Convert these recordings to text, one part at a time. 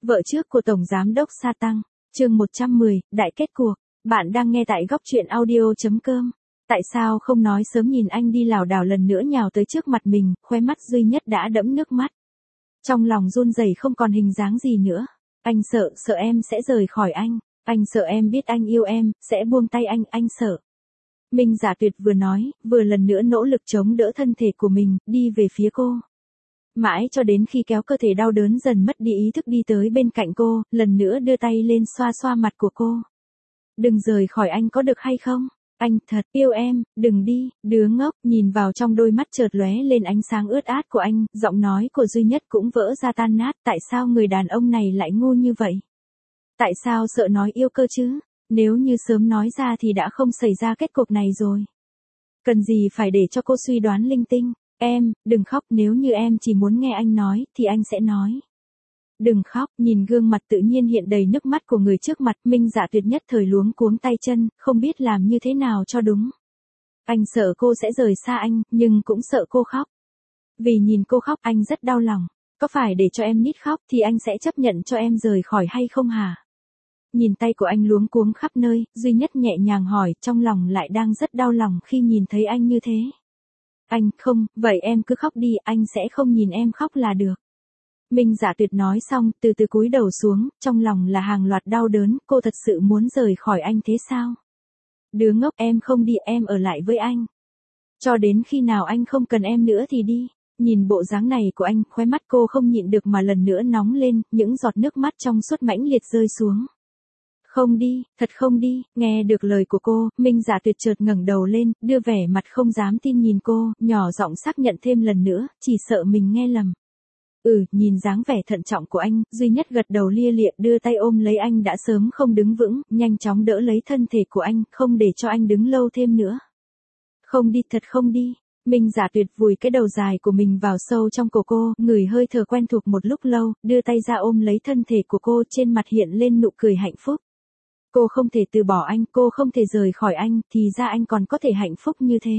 Vợ trước của Tổng Giám đốc Sa Tăng, chương 110, Đại kết cuộc. Bạn đang nghe tại góc truyện audio.com. Tại sao không nói sớm, nhìn anh đi lảo đảo lần nữa nhào tới trước mặt mình, khóe mắt duy nhất đã đẫm nước mắt. Trong lòng run rẩy không còn hình dáng gì nữa. Anh sợ em sẽ rời khỏi anh sợ em biết anh yêu em, sẽ buông tay anh sợ. Minh Giả Tuyệt vừa nói, vừa lần nữa nỗ lực chống đỡ thân thể của mình, đi về phía cô. Mãi cho đến khi kéo cơ thể đau đớn dần mất đi ý thức đi tới bên cạnh cô, lần nữa đưa tay lên xoa xoa mặt của cô. Đừng rời khỏi anh có được hay không? Anh thật yêu em, đừng đi, đứa ngốc. Nhìn vào trong đôi mắt chợt lóe lên ánh sáng ướt át của anh, giọng nói của duy nhất cũng vỡ ra tan nát. Tại sao người đàn ông này lại ngu như vậy? Tại sao sợ nói yêu cơ chứ? Nếu như sớm nói ra thì đã không xảy ra kết cục này rồi. Cần gì phải để cho cô suy đoán linh tinh? Em, đừng khóc, nếu như em chỉ muốn nghe anh nói, thì anh sẽ nói. Đừng khóc. Nhìn gương mặt tự nhiên hiện đầy nước mắt của người trước mặt, Minh Giả Tuyệt nhất thời luống cuống tay chân, không biết làm như thế nào cho đúng. Anh sợ cô sẽ rời xa anh, nhưng cũng sợ cô khóc. Vì nhìn cô khóc anh rất đau lòng. Có phải để cho em nít khóc thì anh sẽ chấp nhận cho em rời khỏi hay không hả? Nhìn tay của anh luống cuống khắp nơi, duy nhất nhẹ nhàng hỏi, trong lòng lại đang rất đau lòng khi nhìn thấy anh như thế. Anh không, vậy em cứ khóc đi, anh sẽ không nhìn em khóc là được. Minh Giả Tuyệt nói xong, từ từ cúi đầu xuống, trong lòng là hàng loạt đau đớn, cô thật sự muốn rời khỏi anh thế sao? Đứa ngốc, em không đi, em ở lại với anh. Cho đến khi nào anh không cần em nữa thì đi. Nhìn bộ dáng này của anh, khóe mắt cô không nhịn được mà lần nữa nóng lên, những giọt nước mắt trong suốt mãnh liệt rơi xuống. Không đi, thật không đi. Nghe được lời của cô, Minh Giả Tuyệt chợt ngẩng đầu lên, đưa vẻ mặt không dám tin nhìn cô, nhỏ giọng xác nhận thêm lần nữa, chỉ sợ mình nghe lầm. Nhìn dáng vẻ thận trọng của anh, duy nhất gật đầu lia lịa, đưa tay ôm lấy anh đã sớm không đứng vững, nhanh chóng đỡ lấy thân thể của anh, không để cho anh đứng lâu thêm nữa. Không đi, thật không đi. Minh Giả Tuyệt vùi cái đầu dài của mình vào sâu trong cổ cô, ngửi hơi thở quen thuộc một lúc lâu, đưa tay ra ôm lấy thân thể của cô, trên mặt hiện lên nụ cười hạnh phúc. Cô không thể từ bỏ anh, cô không thể rời khỏi anh, thì ra anh còn có thể hạnh phúc như thế.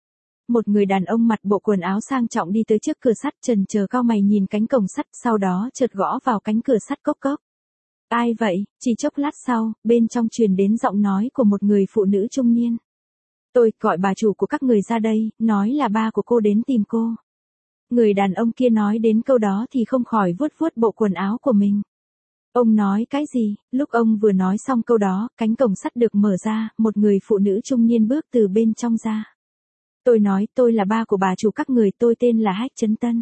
Một người đàn ông mặc bộ quần áo sang trọng đi tới trước cửa sắt, chần chờ cau mày nhìn cánh cổng sắt, sau đó chợt gõ vào cánh cửa sắt cốc cốc. Ai vậy? Chỉ chốc lát sau, bên trong truyền đến giọng nói của một người phụ nữ trung niên. Tôi gọi bà chủ của các người ra đây, nói là ba của cô đến tìm cô. Người đàn ông kia nói đến câu đó thì không khỏi vuốt vuốt bộ quần áo của mình. Ông nói cái gì? Lúc ông vừa nói xong câu đó, cánh cổng sắt được mở ra, một người phụ nữ trung niên bước từ bên trong ra. Tôi nói, tôi là ba của bà chủ các người, tôi tên là Hách Chấn Tân.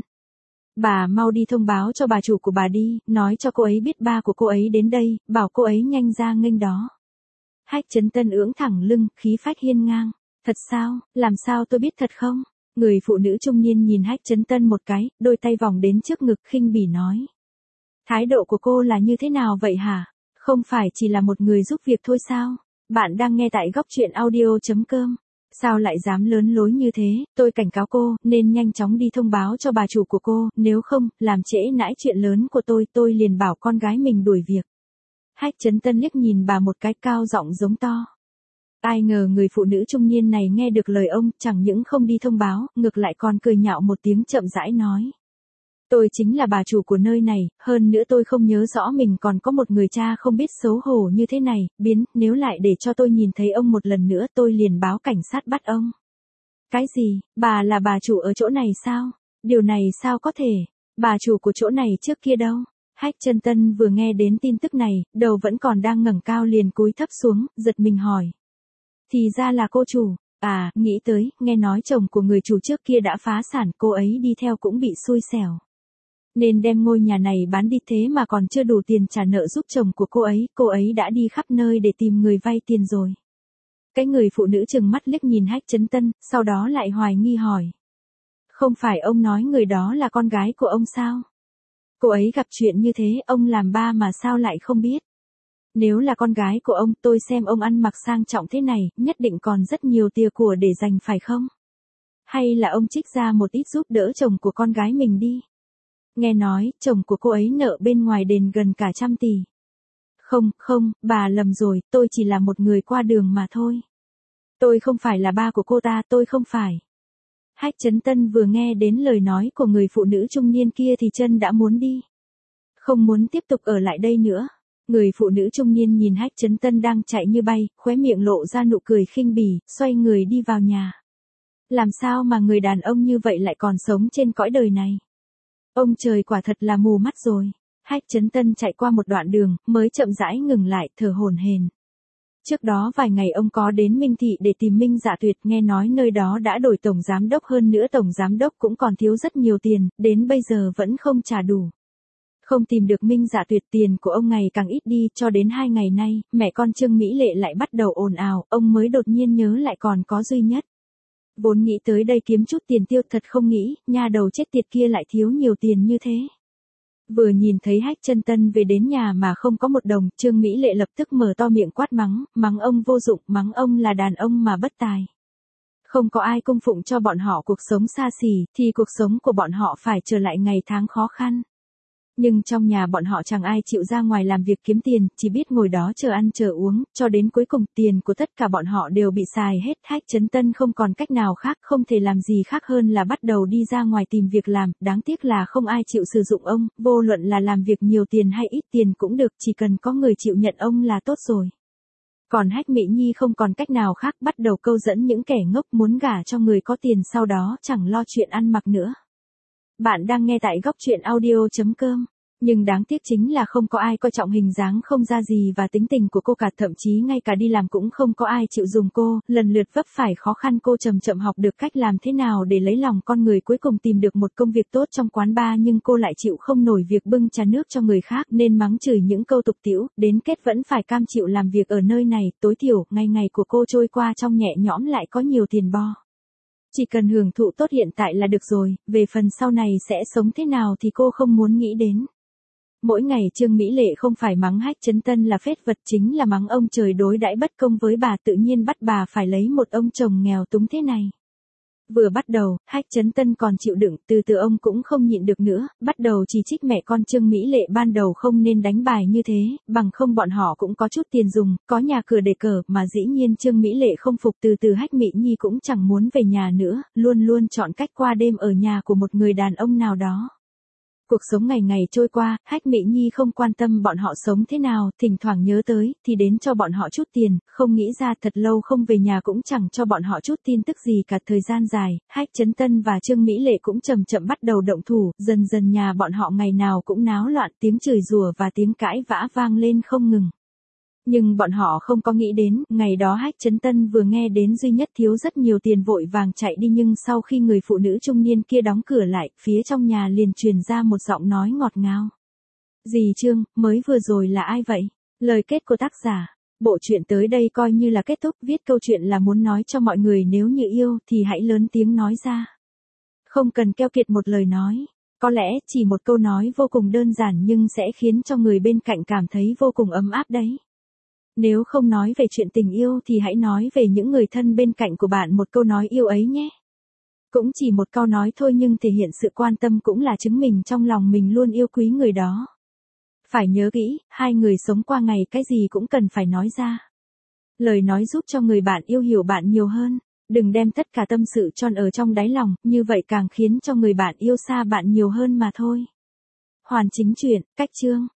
Bà mau đi thông báo cho bà chủ của bà đi, nói cho cô ấy biết ba của cô ấy đến đây, bảo cô ấy nhanh ra nghênh đó. Hách Chấn Tân ưỡn thẳng lưng, khí phách hiên ngang. Thật sao, làm sao tôi biết thật không? Người phụ nữ trung niên nhìn Hách Chấn Tân một cái, đôi tay vòng đến trước ngực khinh bỉ nói. Thái độ của cô là như thế nào vậy hả? Không phải chỉ là một người giúp việc thôi sao? Bạn đang nghe tại góc truyện audio.com. Sao lại dám lớn lối như thế? Tôi cảnh cáo cô, nên nhanh chóng đi thông báo cho bà chủ của cô, nếu không, làm trễ nãi chuyện lớn của tôi liền bảo con gái mình đuổi việc. Hách Chấn Tân liếc nhìn bà một cái, cao giọng giống to. Ai ngờ người phụ nữ trung niên này nghe được lời ông, chẳng những không đi thông báo, ngược lại còn cười nhạo một tiếng chậm rãi nói. Tôi chính là bà chủ của nơi này, hơn nữa tôi không nhớ rõ mình còn có một người cha không biết xấu hổ như thế này, nếu lại để cho tôi nhìn thấy ông một lần nữa tôi liền báo cảnh sát bắt ông. Cái gì, bà là bà chủ ở chỗ này sao? Điều này sao có thể? Bà chủ của chỗ này trước kia đâu? Hách Chấn Tân vừa nghe đến tin tức này, đầu vẫn còn đang ngẩng cao liền cúi thấp xuống, giật mình hỏi. Thì ra là cô chủ. Nghĩ tới, nghe nói chồng của người chủ trước kia đã phá sản, cô ấy đi theo cũng bị xui xẻo. Nên đem ngôi nhà này bán đi, thế mà còn chưa đủ tiền trả nợ giúp chồng của cô ấy đã đi khắp nơi để tìm người vay tiền rồi. Cái người phụ nữ trừng mắt liếc nhìn Hách Chấn Tân, sau đó lại hoài nghi hỏi. Không phải ông nói người đó là con gái của ông sao? Cô ấy gặp chuyện như thế, ông làm ba mà sao lại không biết? Nếu là con gái của ông, tôi xem ông ăn mặc sang trọng thế này, nhất định còn rất nhiều tiền của để dành phải không? Hay là ông trích ra một ít giúp đỡ chồng của con gái mình đi? Nghe nói, chồng của cô ấy nợ bên ngoài đền gần cả 100 tỷ. Không, bà lầm rồi, tôi chỉ là một người qua đường mà thôi. Tôi không phải là ba của cô ta, tôi không phải. Hách Chấn Tân vừa nghe đến lời nói của người phụ nữ trung niên kia thì chân đã muốn đi. Không muốn tiếp tục ở lại đây nữa. Người phụ nữ trung niên nhìn Hách Chấn Tân đang chạy như bay, khóe miệng lộ ra nụ cười khinh bỉ, xoay người đi vào nhà. Làm sao mà người đàn ông như vậy lại còn sống trên cõi đời này? Ông trời quả thật là mù mắt rồi. Hách Chấn Tân chạy qua một đoạn đường, mới chậm rãi ngừng lại, thở hổn hển. Trước đó vài ngày ông có đến Minh Thị để tìm Minh Dạ Tuyệt, nghe nói nơi đó đã đổi tổng giám đốc, hơn nữa tổng giám đốc cũng còn thiếu rất nhiều tiền, đến bây giờ vẫn không trả đủ. Không tìm được Minh Dạ Tuyệt, tiền của ông ngày càng ít đi, cho đến 2 ngày nay, mẹ con Trương Mỹ Lệ lại bắt đầu ồn ào, ông mới đột nhiên nhớ lại còn có Duy Nhất. Vốn nghĩ tới đây kiếm chút tiền tiêu, thật không nghĩ, nha đầu chết tiệt kia lại thiếu nhiều tiền như thế. Vừa nhìn thấy Hách Chân Tân về đến nhà mà không có một đồng, Trương Mỹ Lệ lập tức mở to miệng quát mắng, mắng ông vô dụng, mắng ông là đàn ông mà bất tài. Không có ai cung phụng cho bọn họ cuộc sống xa xỉ, thì cuộc sống của bọn họ phải trở lại ngày tháng khó khăn. Nhưng trong nhà bọn họ chẳng ai chịu ra ngoài làm việc kiếm tiền, chỉ biết ngồi đó chờ ăn chờ uống, cho đến cuối cùng tiền của tất cả bọn họ đều bị xài hết. Hách Chấn Tân không còn cách nào khác, không thể làm gì khác hơn là bắt đầu đi ra ngoài tìm việc làm, đáng tiếc là không ai chịu sử dụng ông, vô luận là làm việc nhiều tiền hay ít tiền cũng được, chỉ cần có người chịu nhận ông là tốt rồi. Còn Hách Mỹ Nhi không còn cách nào khác, bắt đầu câu dẫn những kẻ ngốc muốn gả cho người có tiền, sau đó chẳng lo chuyện ăn mặc nữa. Bạn đang nghe tại góc truyện audio.com. Nhưng đáng tiếc chính là không có ai coi trọng hình dáng không ra gì và tính tình của cô cả, thậm chí ngay cả đi làm cũng không có ai chịu dùng cô, lần lượt vấp phải khó khăn, cô chậm chậm học được cách làm thế nào để lấy lòng con người, cuối cùng tìm được một công việc tốt trong quán bar, nhưng cô lại chịu không nổi việc bưng trà nước cho người khác nên mắng chửi những câu tục tĩu, đến kết vẫn phải cam chịu làm việc ở nơi này, tối thiểu ngày ngày của cô trôi qua trong nhẹ nhõm, lại có nhiều tiền bo. Chỉ cần hưởng thụ tốt hiện tại là được rồi, về phần sau này sẽ sống thế nào thì cô không muốn nghĩ đến. Mỗi ngày Trương Mỹ Lệ không phải mắng Hách Chấn Tân là phết vật, chính là mắng ông trời đối đãi bất công với bà, tự nhiên bắt bà phải lấy một ông chồng nghèo túng thế này. Vừa bắt đầu, Hách Chấn Tân còn chịu đựng, từ từ ông cũng không nhịn được nữa, bắt đầu chỉ trích mẹ con Trương Mỹ Lệ ban đầu không nên đánh bài như thế, bằng không bọn họ cũng có chút tiền dùng, có nhà cửa để cờ, mà dĩ nhiên Trương Mỹ Lệ không phục, từ từ Hách Mỹ Nhi cũng chẳng muốn về nhà nữa, luôn luôn chọn cách qua đêm ở nhà của một người đàn ông nào đó. Cuộc sống ngày ngày trôi qua, Hách Mỹ Nhi không quan tâm bọn họ sống thế nào, thỉnh thoảng nhớ tới, thì đến cho bọn họ chút tiền, không nghĩ ra thật lâu không về nhà cũng chẳng cho bọn họ chút tin tức gì cả. Thời gian dài, Hách Chấn Tân và Trương Mỹ Lệ cũng chậm chậm bắt đầu động thủ, dần dần nhà bọn họ ngày nào cũng náo loạn, tiếng chửi rủa và tiếng cãi vã vang lên không ngừng. Nhưng bọn họ không có nghĩ đến, ngày đó Hách Chấn Tân vừa nghe đến Duy Nhất thiếu rất nhiều tiền vội vàng chạy đi, nhưng sau khi người phụ nữ trung niên kia đóng cửa lại, phía trong nhà liền truyền ra một giọng nói ngọt ngào. Dì Trương, mới vừa rồi là ai vậy? Lời kết của tác giả. Bộ truyện tới đây coi như là kết thúc, viết câu chuyện là muốn nói cho mọi người nếu như yêu thì hãy lớn tiếng nói ra. Không cần keo kiệt một lời nói. Có lẽ chỉ một câu nói vô cùng đơn giản nhưng sẽ khiến cho người bên cạnh cảm thấy vô cùng ấm áp đấy. Nếu không nói về chuyện tình yêu thì hãy nói về những người thân bên cạnh của bạn một câu nói yêu ấy nhé. Cũng chỉ một câu nói thôi nhưng thể hiện sự quan tâm cũng là chứng minh trong lòng mình luôn yêu quý người đó. Phải nhớ kỹ, hai người sống qua ngày cái gì cũng cần phải nói ra. Lời nói giúp cho người bạn yêu hiểu bạn nhiều hơn. Đừng đem tất cả tâm sự trôn ở trong đáy lòng, như vậy càng khiến cho người bạn yêu xa bạn nhiều hơn mà thôi. Hoàn chỉnh truyện, cách chương.